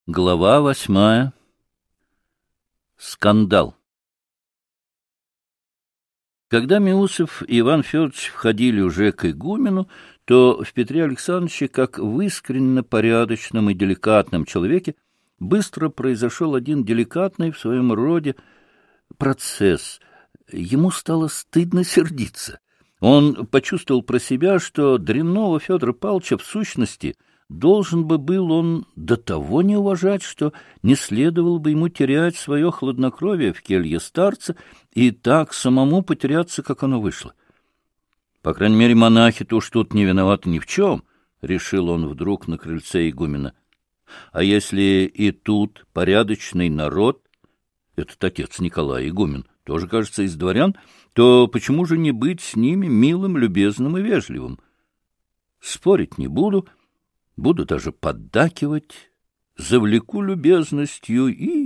Глава 8. Скандал. Когда Миусов и Иван Федорович входили уже к игумену, то в Петре Александровиче, как в искренне порядочном и деликатном человеке, быстро произошел один деликатный в своем роде процесс. Ему стало стыдно сердиться. Он почувствовал про себя, что дрянного Федора Павловича в сущности должен бы был он до того не уважать, что не следовало бы ему терять свое хладнокровие в келье старца и так самому потеряться, как оно вышло. По крайней мере, монахи-то уж тут не виноваты ни в чем, — решил он вдруг на крыльце игумена. А если и тут порядочный народ, этот отец Николай игумен, тоже, кажется, из дворян, то почему же не быть с ними милым, любезным и вежливым? Спорить не буду, буду даже поддакивать, завлеку любезностью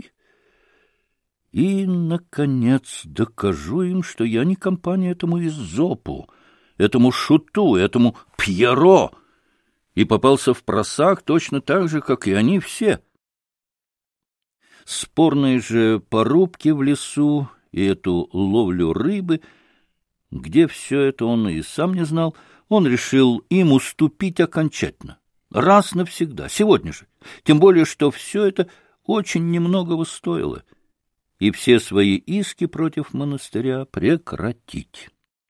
и, наконец, докажу им, что я не компания этому Изопу, этому Шуту, этому Пьеро, и попался в просак точно так же, как и они все. Спорные же порубки в лесу и эту ловлю рыбы, где все это он и сам не знал, он решил им уступить окончательно. Раз навсегда, сегодня же. Тем более, что все это очень немногого стоило, и все свои иски против монастыря прекратить.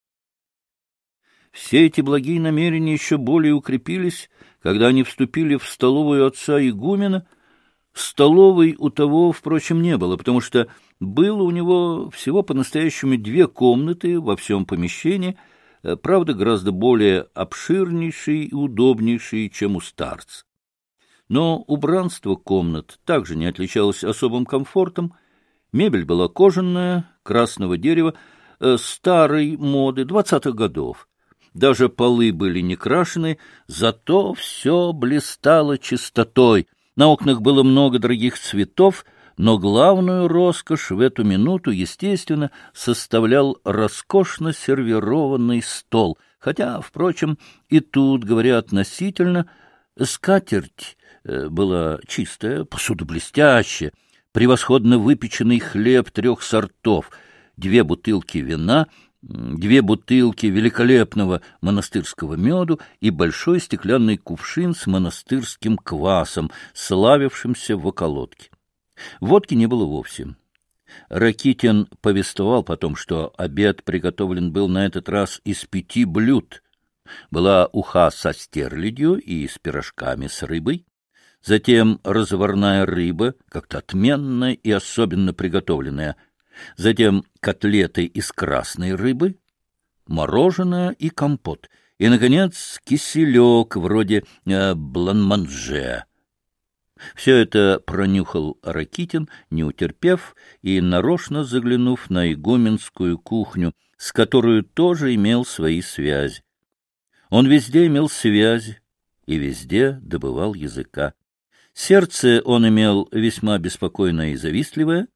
Все эти благие намерения еще более укрепились, когда они вступили в столовую отца игумена. Столовой у того, впрочем, не было, потому что было у него всего по-настоящему 2 комнаты во всем помещении, правда, гораздо более обширнейшие и удобнейшие, чем у старца. Но убранство комнат также не отличалось особым комфортом. Мебель была кожаная, красного дерева, старой моды, 20-х годов. Даже полы были не крашены, зато все блистало чистотой. На окнах было много дорогих цветов, но главную роскошь в эту минуту, естественно, составлял роскошно сервированный стол. Хотя, впрочем, и тут, говоря относительно, скатерть была чистая, посуда блестящая, превосходно выпеченный хлеб 3 сортов, 2 бутылки вина, 2 бутылки великолепного монастырского меду и большой стеклянный кувшин с монастырским квасом, славившимся в околотке. Водки не было вовсе. Ракитин повествовал потом, что обед приготовлен был на этот раз из 5 блюд. Была уха со стерлядью и с пирожками с рыбой, затем разварная рыба, как-то отменная и особенно приготовленная, затем котлеты из красной рыбы, мороженое и компот, и, наконец, киселек вроде бланманже. Все это пронюхал Ракитин, не утерпев и нарочно заглянув на игуменскую кухню, с которой тоже имел свои связи. Он везде имел связи и везде добывал языка. Сердце он имел весьма беспокойное и завистливое.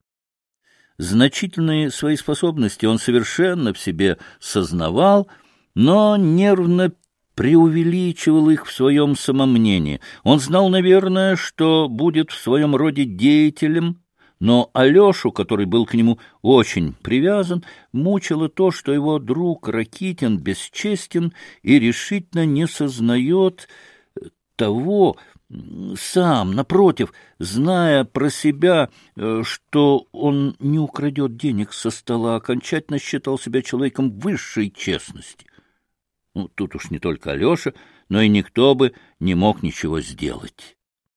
Значительные свои способности он совершенно в себе сознавал, но нервно преувеличивал их в своем самомнении. Он знал, наверное, что будет в своем роде деятелем, но Алешу, который был к нему очень привязан, мучило то, что его друг Ракитин бесчестен и решительно не сознает того, сам, напротив, зная про себя, что он не украдет денег со стола, окончательно считал себя человеком высшей честности. Тут уж не только Алеша, но и никто бы не мог ничего сделать.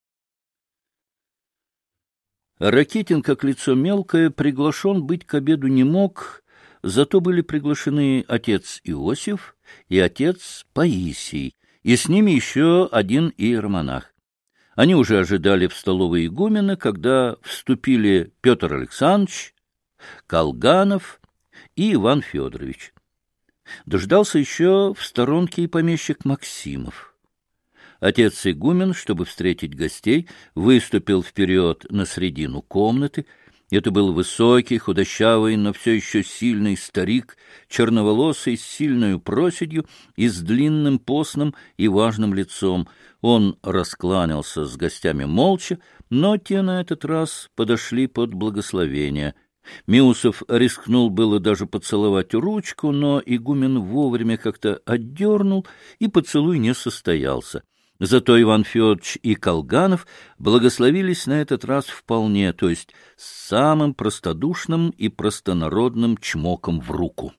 Ракитин, как лицо мелкое, приглашен быть к обеду не мог, зато были приглашены отец Иосиф и отец Паисий, и с ними еще один иеромонах. Они уже ожидали в столовой игумена, когда вступили Петр Александрович, Колганов и Иван Федорович. Дождался еще в сторонке и помещик Максимов. Отец игумен, чтобы встретить гостей, выступил вперед на средину комнаты Это был высокий, худощавый, но все еще сильный старик, черноволосый, с сильной проседью и с длинным постным и важным лицом. Он раскланялся с гостями молча, но те на этот раз подошли под благословение. Миусов рискнул было даже поцеловать ручку, но игумен вовремя как-то отдернул, и поцелуй не состоялся. Зато Иван Федорович и Колганов благословились на этот раз вполне, то есть с самым простодушным и простонародным чмоком в руку.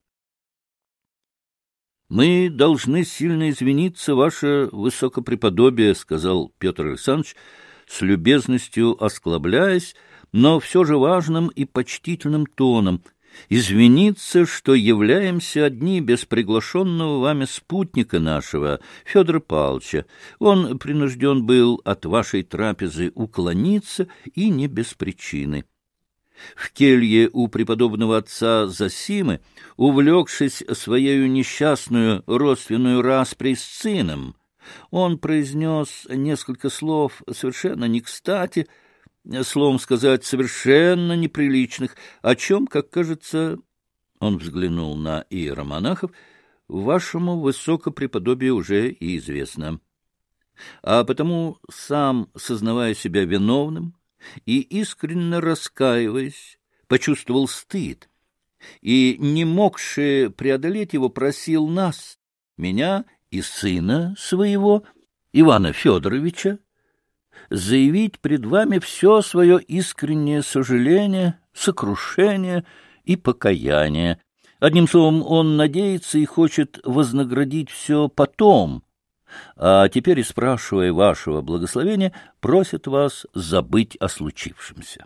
— Мы должны сильно извиниться, ваше высокопреподобие, — сказал Петр Александрович, с любезностью осклабляясь, но все же важным и почтительным тоном. Извиниться, что являемся одни без приглашенного вами спутника нашего, Федора Павловича. Он принужден был от вашей трапезы уклониться, и не без причины. В келье у преподобного отца Зосимы, увлекшись своею несчастную родственную распрей с сыном, он произнес несколько слов совершенно не кстати, словом сказать, совершенно неприличных, о чем, как кажется, он взглянул на иеромонахов, вашему высокопреподобию уже и известно. А потому, сам сознавая себя виновным и искренне раскаиваясь, почувствовал стыд, и, не могши преодолеть его, просил нас, меня и сына своего, Ивана Федоровича, заявить пред вами все свое искреннее сожаление, сокрушение и покаяние. Одним словом, он надеется и хочет вознаградить все потом, а теперь, и спрашивая вашего благословения, просит вас забыть о случившемся.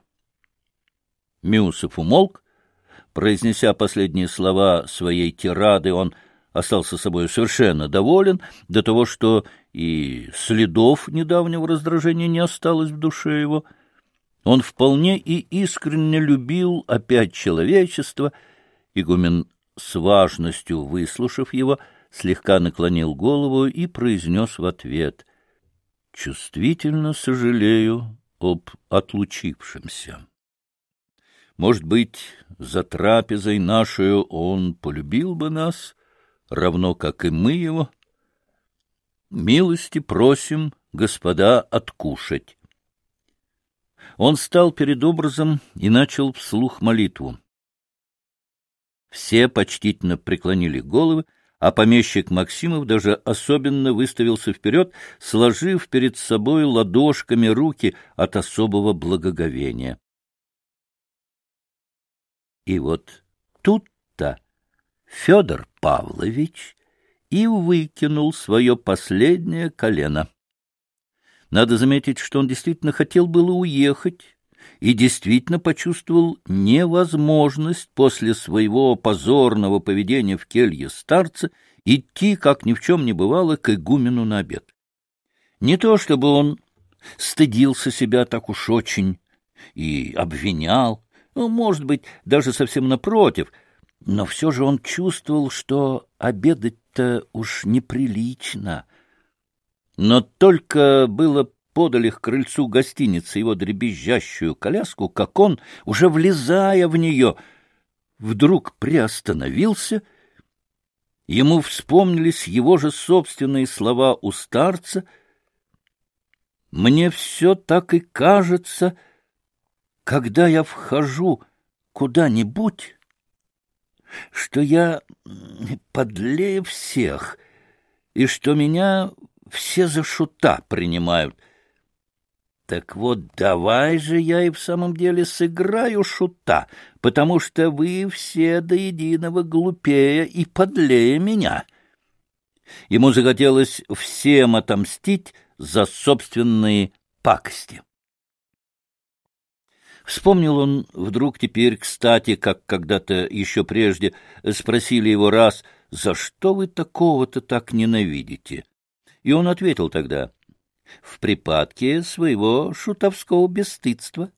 Миусов умолк. Произнеся последние слова своей тирады, он остался собой совершенно доволен, до того, что и следов недавнего раздражения не осталось в душе его. Он вполне и искренне любил опять человечество. Игумен, с важностью выслушав его, слегка наклонил голову и произнес в ответ: «Чувствительно сожалею об отлучившемся. Может быть, за трапезой нашою он полюбил бы нас, равно как и мы его. Милости просим, господа, откушать». Он стал перед образом и начал вслух молитву. Все почтительно преклонили головы, а помещик Максимов даже особенно выставился вперед, сложив перед собой ладошками руки от особого благоговения. И вот тут-то Федор Павлович и выкинул свое последнее колено. Надо заметить, что он действительно хотел было уехать и действительно почувствовал невозможность после своего позорного поведения в келье старца идти, как ни в чем не бывало, к игумену на обед. Не то чтобы он стыдился себя так уж очень и обвинял, может быть, даже совсем напротив, но все же он чувствовал, что обедать-то уж неприлично. Но только было подали к крыльцу гостиницы его дребезжащую коляску, как он, уже влезая в нее, вдруг приостановился. Ему вспомнились его же собственные слова у старца: «Мне все так и кажется, когда я вхожу куда-нибудь, что я подлее всех, и что меня все за шута принимают. Так вот, давай же я и в самом деле сыграю шута, потому что вы все до единого глупее и подлее меня». Ему захотелось всем отомстить за собственные пакости. Вспомнил он вдруг теперь, кстати, как когда-то еще прежде спросили его раз: «За что вы такого-то так ненавидите?» И он ответил тогда: «В припадке своего шутовского бесстыдства».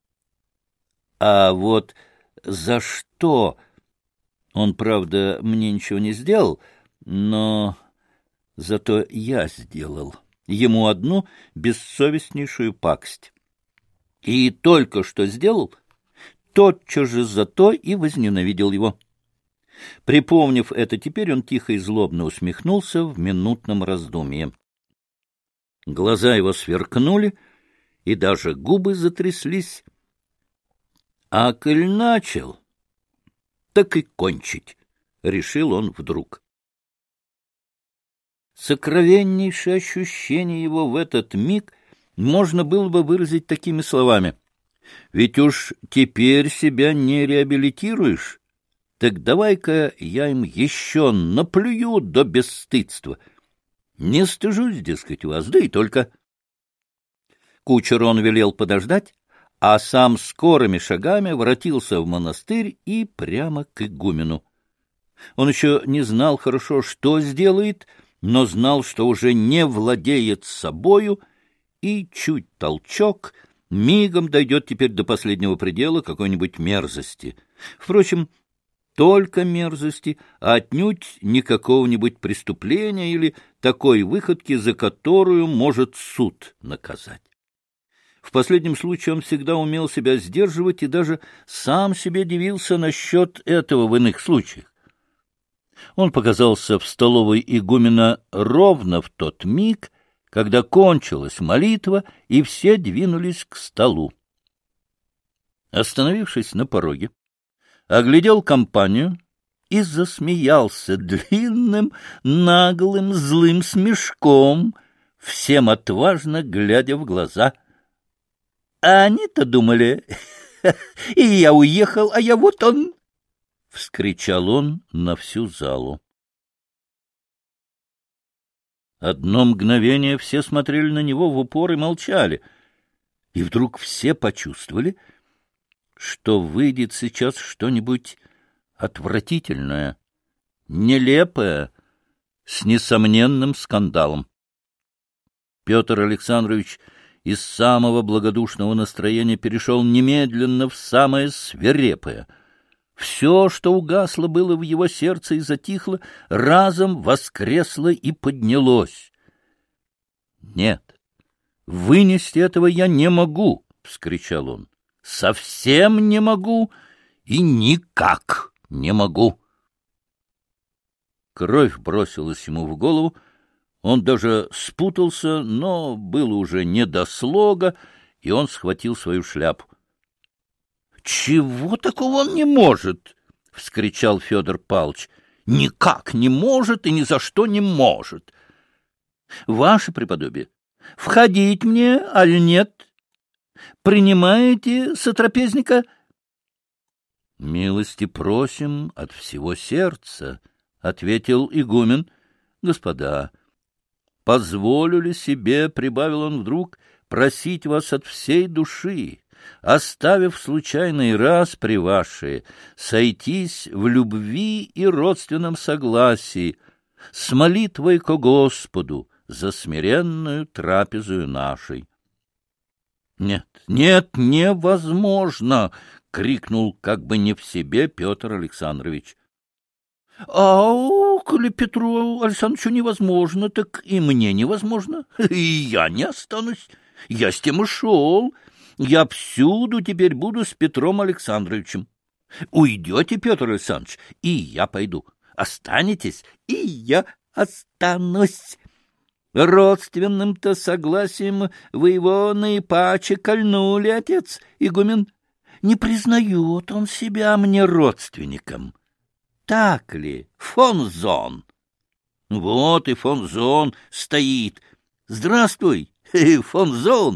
А вот за что он, правда, мне ничего не сделал, но зато я сделал ему одну бессовестнейшую пакость. И только что сделал, тотчас же зато и возненавидел его. Припомнив это теперь, он тихо и злобно усмехнулся в минутном раздумье. Глаза его сверкнули, и даже губы затряслись. А коль начал, так и кончить, — решил он вдруг. Сокровеннейшее ощущение его в этот миг можно было бы выразить такими словами. Ведь уж теперь себя не реабилитируешь, так давай-ка я им еще наплюю до бесстыдства. Не стыжусь, дескать, вас, да и только. Кучеру он велел подождать, а сам скорыми шагами воротился в монастырь и прямо к игумену. Он еще не знал хорошо, что сделает, но знал, что уже не владеет собою, и чуть толчок мигом дойдет теперь до последнего предела какой-нибудь мерзости. Впрочем, только мерзости, а отнюдь не какого-нибудь преступления или такой выходки, за которую может суд наказать. В последнем случае он всегда умел себя сдерживать и даже сам себе дивился насчет этого в иных случаях. Он показался в столовой игумена ровно в тот миг, когда кончилась молитва, и все двинулись к столу. Остановившись на пороге, оглядел компанию и засмеялся длинным, наглым, злым смешком, всем отважно глядя в глаза. А они-то думали, и я уехал, а я вот он, — вскричал он на всю залу. Одно мгновение все смотрели на него в упор и молчали, и вдруг все почувствовали, что выйдет сейчас что-нибудь отвратительное, нелепое, с несомненным скандалом. Петр Александрович из самого благодушного настроения перешел немедленно в самое свирепое. Все, что угасло было в его сердце и затихло, разом воскресло и поднялось. «Нет, вынести этого я не могу!» — вскричал он. «Совсем не могу и никак не могу!» Кровь бросилась ему в голову. Он даже спутался, но было уже не до слога, и он схватил свою шляпу. — Чего такого он не может? — вскричал Федор Павлович. — Никак не может и ни за что не может. — Ваше преподобие, входить мне, аль нет? Принимаете сотрапезника? — Милости просим от всего сердца, — ответил игумен. — Господа, позволю ли себе, — прибавил он вдруг, — просить вас от всей души, оставив случайный распри ваши, сойтись в любви и родственном согласии с молитвой ко Господу за смиренную трапезою нашей. — Нет, нет, невозможно! — крикнул как бы не в себе Петр Александрович. — А коли Петру Александровичу невозможно, так и мне невозможно. И я не останусь. Я с тем и шел. Я всюду теперь буду с Петром Александровичем. Уйдете, Петр Александрович, и я пойду. Останетесь, и я останусь. Родственным-то согласием вы его наипаче кольнули, отец игумен. Не признает он себя мне родственником. Так ли, фон Зон? Вот и фон Зон стоит. Здравствуй, фон Зон.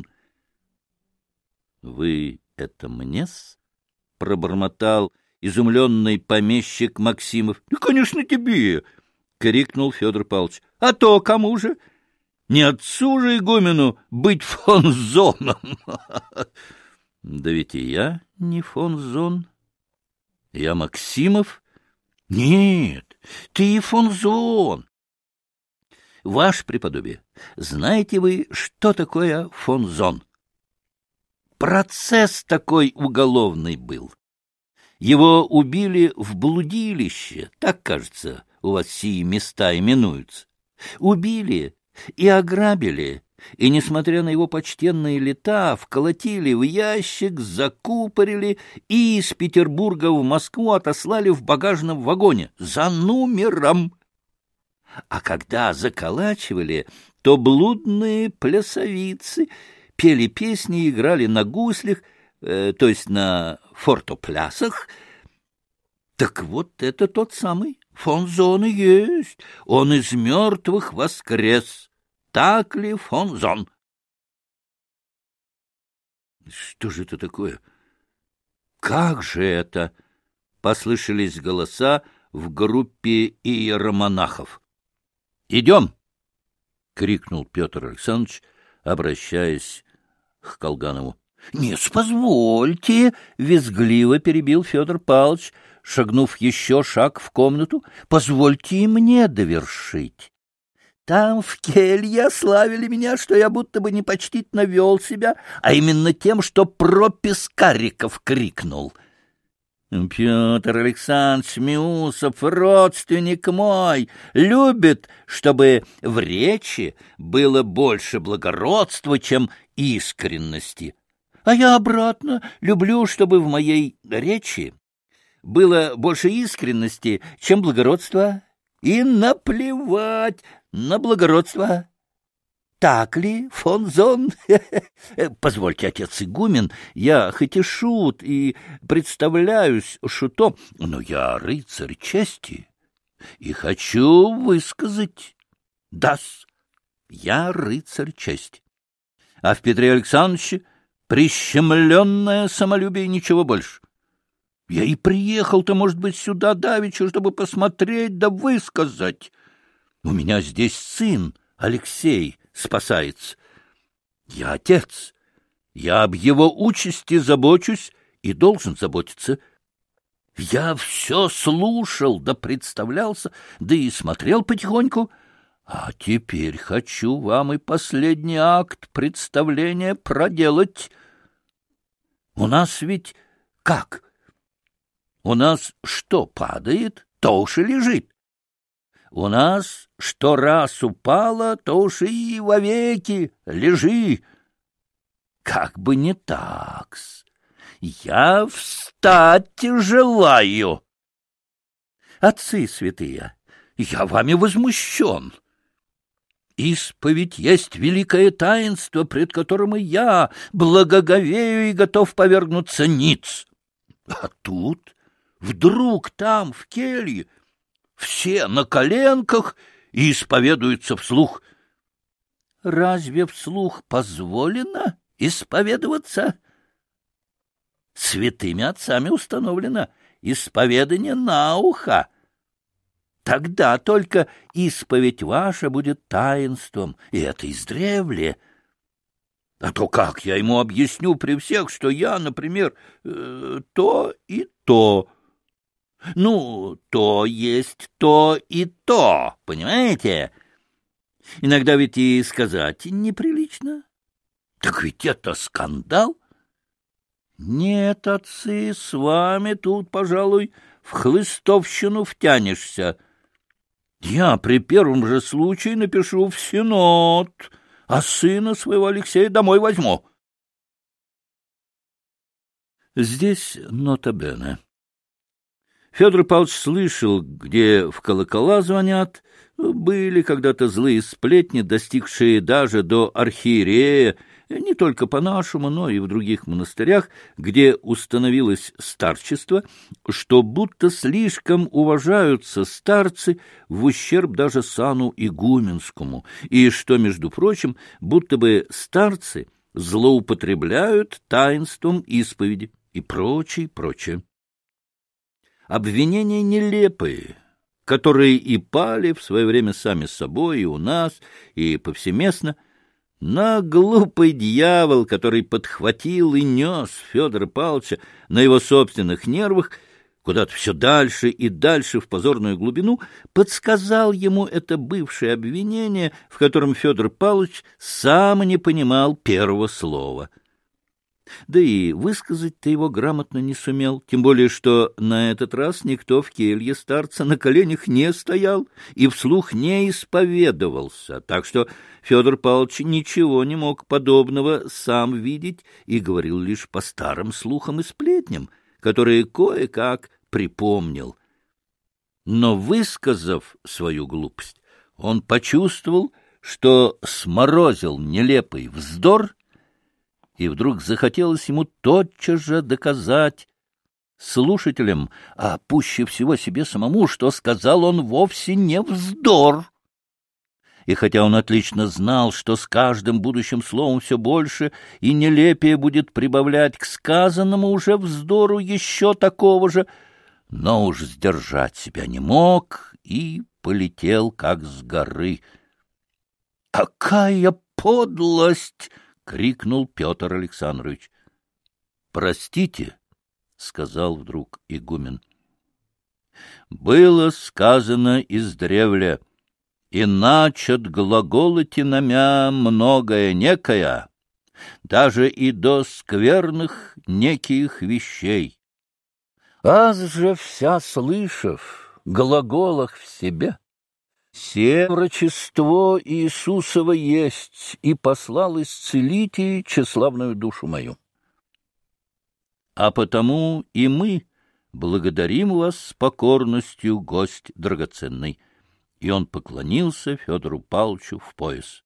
Вы это мне-с? — пробормотал изумленный помещик Максимов. — Конечно, тебе! — крикнул Федор Павлович. — А то кому же? Не отцу же игумену быть фон Зоном! — Да ведь и я не фон Зон. Я Максимов. — Нет, ты фон Зон. Ваше преподобие, знаете вы, что такое фон Зон? Процесс такой уголовный был. Его убили в блудилище, так, кажется, у вас сии места именуются. Убили и ограбили, и, несмотря на его почтенные лета, вколотили в ящик, закупорили и из Петербурга в Москву отослали в багажном вагоне за номером. А когда заколачивали, то блудные плясовицы пели песни и играли на гуслях, то есть на фортоплясах. Так вот это тот самый фон Зон и есть. Он из мертвых воскрес. Так ли, фон Зон? Что же это такое? Как же это? Послышались голоса в группе иеромонахов. Идем! — крикнул Петр Александрович, обращаясь к Колганову. — Нет, позвольте! — визгливо перебил Федор Павлович, шагнув еще шаг в комнату. — Позвольте и мне довершить. Там в келье ославили меня, что я будто бы непочтительно вел себя, а именно тем, что про Пискариков крикнул. Петр Александрович Миусов, родственник мой, любит, чтобы в речи было больше благородства, чем искренности. А я обратно люблю, чтобы в моей речи было больше искренности, чем благородства, и наплевать на благородство. Так ли, фон Зон? Позвольте, отец игумен, я хоть и шут, и представляюсь шутом, но я рыцарь чести, и хочу высказать. Да-с, я рыцарь чести. А в Петре Александровиче прищемленное самолюбие, ничего больше. Я и приехал-то, может быть, сюда давеча, чтобы посмотреть да высказать. У меня здесь сын Алексей спасается. Я отец, я об его участи забочусь и должен заботиться. Я все слушал да представлялся, да и смотрел потихоньку, а теперь хочу вам и последний акт представления проделать. У нас ведь как? У нас что падает, то уж и лежит. У нас что раз упало, то уж и вовеки лежи. Как бы не так-с. Я встать желаю. Отцы святые, я вами возмущен. Исповедь есть великое таинство, пред которым и я благоговею и готов повергнуться ниц. А тут вдруг там, в келье, все на коленках и исповедуются вслух. Разве вслух позволено исповедоваться? Святыми отцами установлено исповедание на ухо. Тогда только исповедь ваша будет таинством, и это издревле. А то как я ему объясню при всех, что я, например, то и то? Ну, то есть то и то, понимаете? Иногда ведь и сказать неприлично. Так ведь это скандал. Нет, отцы, с вами тут, пожалуй, в хлыстовщину втянешься. Я при первом же случае напишу в Синод, а сына своего Алексея домой возьму. Здесь нота бене. Федор Павлович слышал, где в колокола звонят. Были когда-то злые сплетни, достигшие даже до архиерея, не только по-нашему, но и в других монастырях, где установилось старчество, что будто слишком уважаются старцы в ущерб даже сану игуменскому, и что, между прочим, будто бы старцы злоупотребляют таинством исповеди и прочее, прочее. Обвинения нелепые, которые и пали в свое время сами собой и у нас, и повсеместно, на глупый дьявол, который подхватил и нес Федора Павловича на его собственных нервах куда-то все дальше и дальше в позорную глубину, подсказал ему это бывшее обвинение, в котором Федор Павлович сам не понимал первого слова. Да и высказать-то его грамотно не сумел, тем более что на этот раз никто в келье старца на коленях не стоял и вслух не исповедовался, так что Федор Павлович ничего не мог подобного сам видеть и говорил лишь по старым слухам и сплетням, которые кое-как припомнил. Но, высказав свою глупость, он почувствовал, что сморозил нелепый вздор, и вдруг захотелось ему тотчас же доказать слушателям, а пуще всего себе самому, что сказал он вовсе не вздор. И хотя он отлично знал, что с каждым будущим словом все больше и нелепее будет прибавлять к сказанному уже вздору еще такого же, но уж сдержать себя не мог и полетел как с горы. «Какая подлость!» — крикнул Петр Александрович. — Простите, — сказал вдруг игумен. — Было сказано издревле, и начат глаголоти намя многое некое, даже и до скверных неких вещей. Аз же вся слышав глаголах в себе, се врачество Иисусово есть, и послал исцелить и тщеславную душу мою. А потому и мы благодарим вас с покорностью, гость драгоценный. И он поклонился Федору Павловичу в пояс.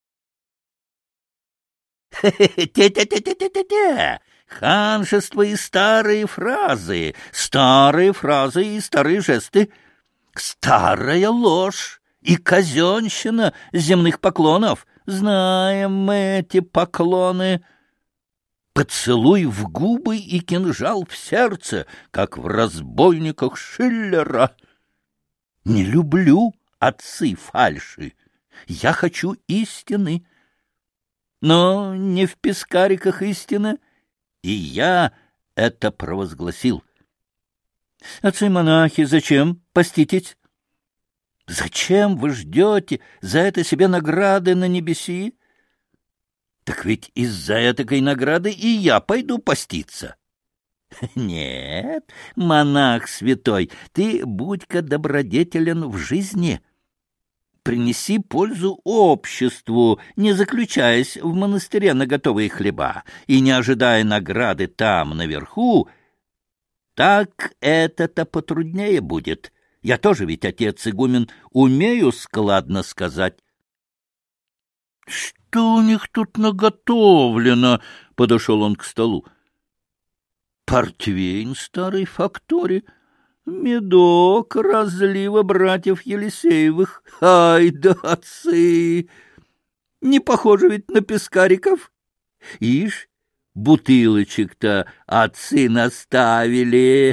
Те-те-те-те-те-те! Ханжество и старые фразы и старые жесты, старая ложь и казенщина земных поклонов. Знаем мы эти поклоны. Поцелуй в губы и кинжал в сердце, как в разбойниках Шиллера. Не люблю отцы фальши, я хочу истины. Но не в пескариках истина, и я это провозгласил. Отцы-монахи, зачем поститесь? Зачем вы ждете за это себе награды на небеси? Так ведь из-за этакой награды и я пойду поститься. Нет, монах святой, ты будь-ка добродетелен в жизни. Принеси пользу обществу, не заключаясь в монастыре на готовые хлеба и не ожидая награды там, наверху. Так это-то потруднее будет. Я тоже ведь, отец игумен, умею складно сказать. — Что у них тут наготовлено? — подошел он к столу. — Портвейн старой фактории, медок разлива братьев Елисеевых. Ай да отцы! Не похоже ведь на пескариков. Ишь, бутылочек-то отцы наставили.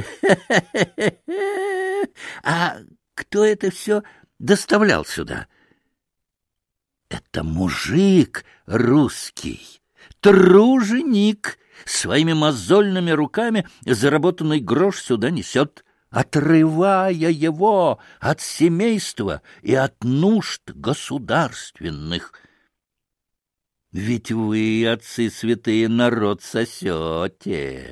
А кто это все доставлял сюда? Это мужик русский, труженик, своими мозольными руками заработанный грош сюда несет, отрывая его от семейства и от нужд государственных. Ведь вы, отцы святые, народ сосете.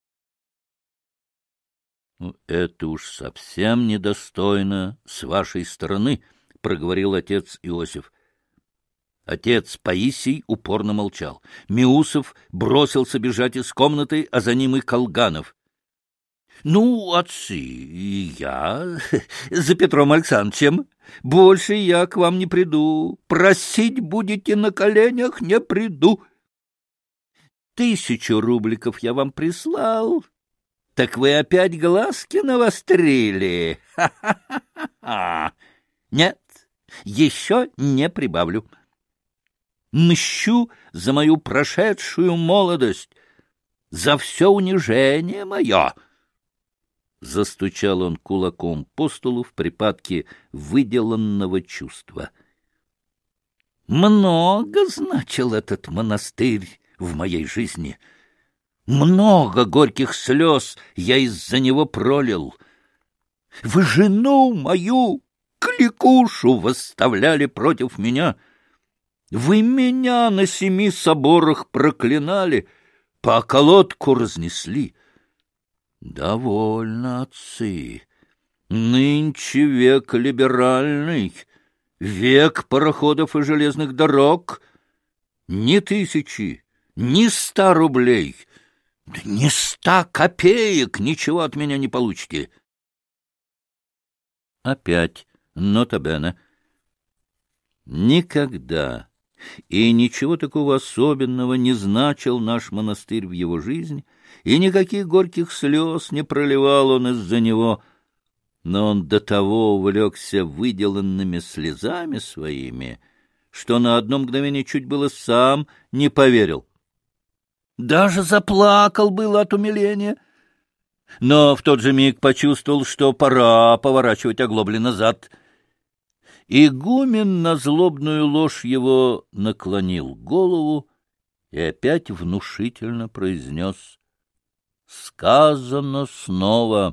— Это уж совсем недостойно с вашей стороны, — проговорил отец Иосиф. Отец Паисий упорно молчал. Миусов бросился бежать из комнаты, а за ним и Колганов. — Ну, отцы, и я за Петром Александровичем. Больше я к вам не приду. Просить будете на коленях, не приду. 1000 рубликов я вам прислал. Так вы опять глазки навострили? Ха-ха-ха-ха! Нет, еще не прибавлю. Мщу за мою прошедшую молодость, за все унижение мое. Застучал он кулаком по столу в припадке выделанного чувства. Много значил этот монастырь в моей жизни. Много горьких слез я из-за него пролил. Вы жену мою, кликушу, восставляли против меня. Вы меня на 7 соборах проклинали. по околотку разнесли. Довольно, отцы. Нынче век либеральный, век пароходов и железных дорог. Ни 1000, ни 100 рублей, да ни 100 копеек ничего от меня не получите. Опять, нота бене. Никогда и ничего такого особенного не значил наш монастырь в его жизни, и никаких горьких слез не проливал он из-за него, но он до того увлекся выделанными слезами своими, что на одно мгновение чуть было сам не поверил. Даже заплакал было от умиления, но в тот же миг почувствовал, что пора поворачивать оглобли назад. Игумен на злобную ложь его наклонил голову и опять внушительно произнес: «Сказано снова,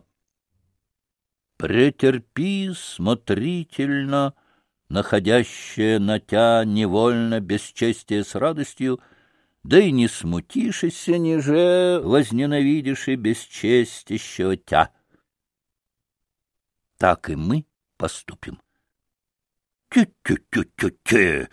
претерпи смотрительно, находящее на тя невольно бесчестие с радостью, да и не смутишься, ниже возненавидишь и бесчестищего тя». Так и мы поступим. Тю-тю-тю-тю-тю!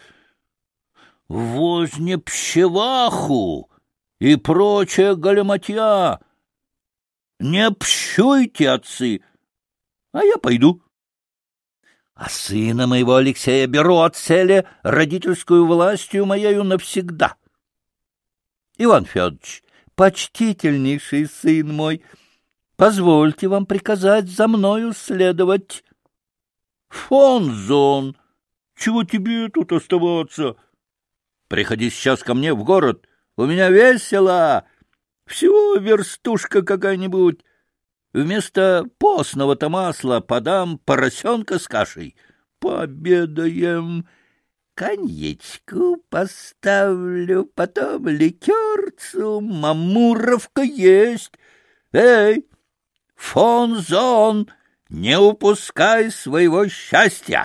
Возне пщеваху и прочая галиматья! Не пщуйте, отцы, а я пойду. А сына моего Алексея беру от цели родительскую властью моею навсегда. Иван Федорович, почтительнейший сын мой, позвольте вам приказать за мною следовать. Фонзон, чего тебе тут оставаться? Приходи сейчас ко мне в город, у меня весело, всего верстушка какая-нибудь. Вместо постного-то масла подам поросенка с кашей. Пообедаем, коньячку поставлю, потом ликерцу, мамуровка есть. Эй, Фонзон, не упускай своего счастья!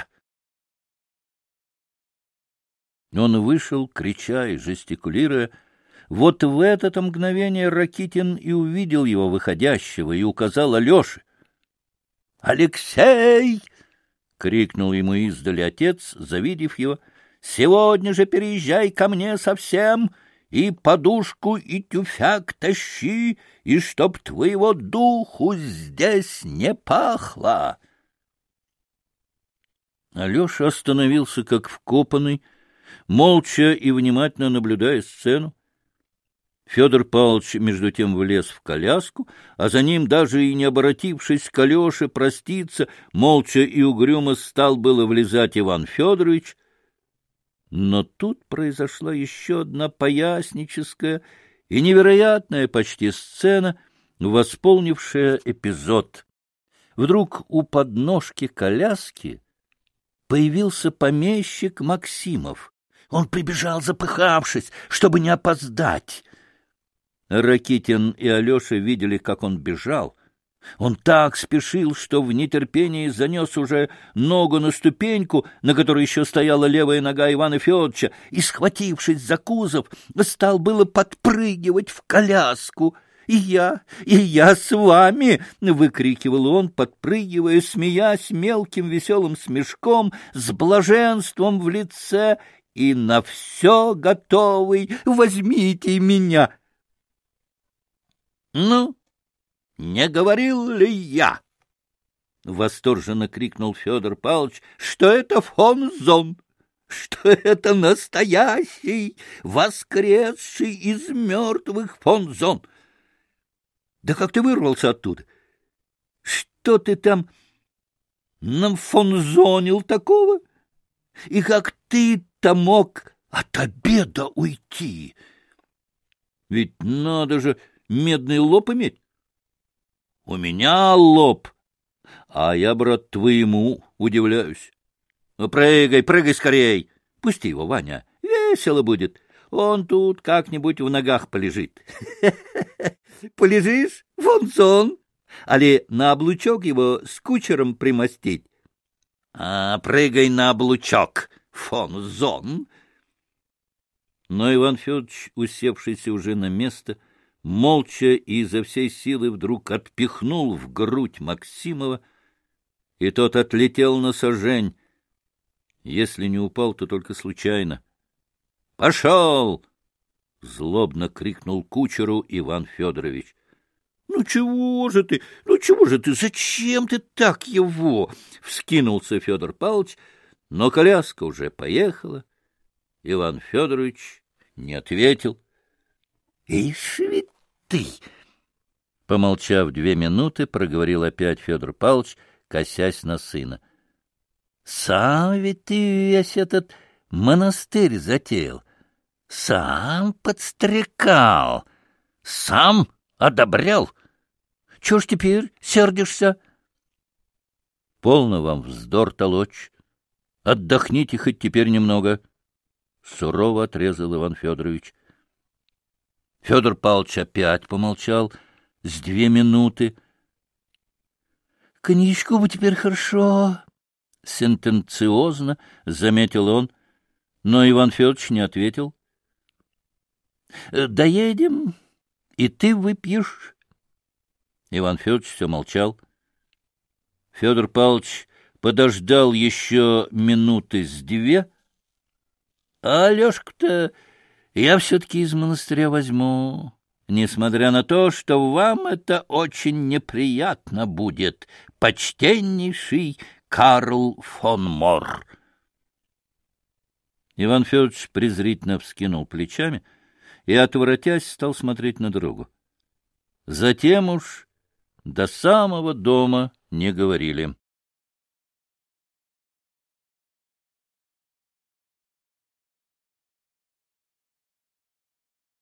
Он вышел, крича и жестикулируя. Вот в это мгновение Ракитин и увидел его выходящего и указал Алёше. «Алексей!» — крикнул ему издали отец, завидев его. «Сегодня же переезжай ко мне совсем, и подушку, и тюфяк тащи, и чтоб твоего духу здесь не пахло!» Алеша остановился как вкопанный, молча и внимательно наблюдая сцену. Федор Павлович между тем влез в коляску, а за ним, даже и не обратившись к Алёше проститься, молча и угрюмо стал было влезать Иван Федорович. Но тут произошла еще одна поясническая и невероятная почти сцена, восполнившая эпизод. Вдруг у подножки коляски появился помещик Максимов. Он прибежал, запыхавшись, чтобы не опоздать. Ракитин и Алеша видели, как он бежал. Он так спешил, что в нетерпении занес уже ногу на ступеньку, на которой еще стояла левая нога Ивана Федоровича, и, схватившись за кузов, стал было подпрыгивать в коляску. И я с вами!» — выкрикивал он, подпрыгивая, смеясь мелким веселым смешком, с блаженством в лице, и на все готовый: «Возьмите меня!» «Ну, не говорил ли я?» — восторженно крикнул Федор Павлович, — что это Фонзон, что это настоящий, воскресший из мертвых Фонзон. Да как ты вырвался оттуда? Что ты там нафонзонил такого? И как ты-то мог от обеда уйти? Ведь надо же медный лоб иметь. У меня лоб, а я, брат, твоему удивляюсь. Ну, прыгай, прыгай скорей. Пусти его, Ваня, весело будет. Он тут как-нибудь в ногах полежит. Полежишь, Фонзон? Али на облучок его с кучером примостить? Прыгай на облучок, Фонзон. Но Иван Федорович, усевшийся уже на место, молча и изо всей силы вдруг отпихнул в грудь Максимова, и тот отлетел на сажень. Если не упал, то только случайно. «Пошел!» — злобно крикнул кучеру Иван Федорович. «Ну чего же ты? Ну чего же ты? Зачем ты так его?» — вскинулся Федор Павлович, но коляска уже поехала. Иван Федорович не ответил. «Ишь ведь ты!» Помолчав 2 минуты, проговорил опять Федор Павлович, косясь на сына. «Сам ведь ты весь этот монастырь затеял, сам подстрекал, сам одобрял. Чего ж теперь сердишься?» «Полно вам вздор толочь. Отдохните хоть теперь немного», — сурово отрезал Иван Федорович. Федор Павлович опять помолчал с 2 минуты. «Коньячку бы теперь хорошо», — сентенциозно заметил он, но Иван Федорович не ответил. «Доедем, и ты выпьешь». Иван Федорович все молчал. Федор Павлович подождал еще минуты с 2. «А Алешку-то я все-таки из монастыря возьму, несмотря на то, что вам это очень неприятно будет, почтеннейший Карл фон Мор». Иван Федорович презрительно вскинул плечами и, отворотясь, стал смотреть на дорогу. Затем уж до самого дома не говорили.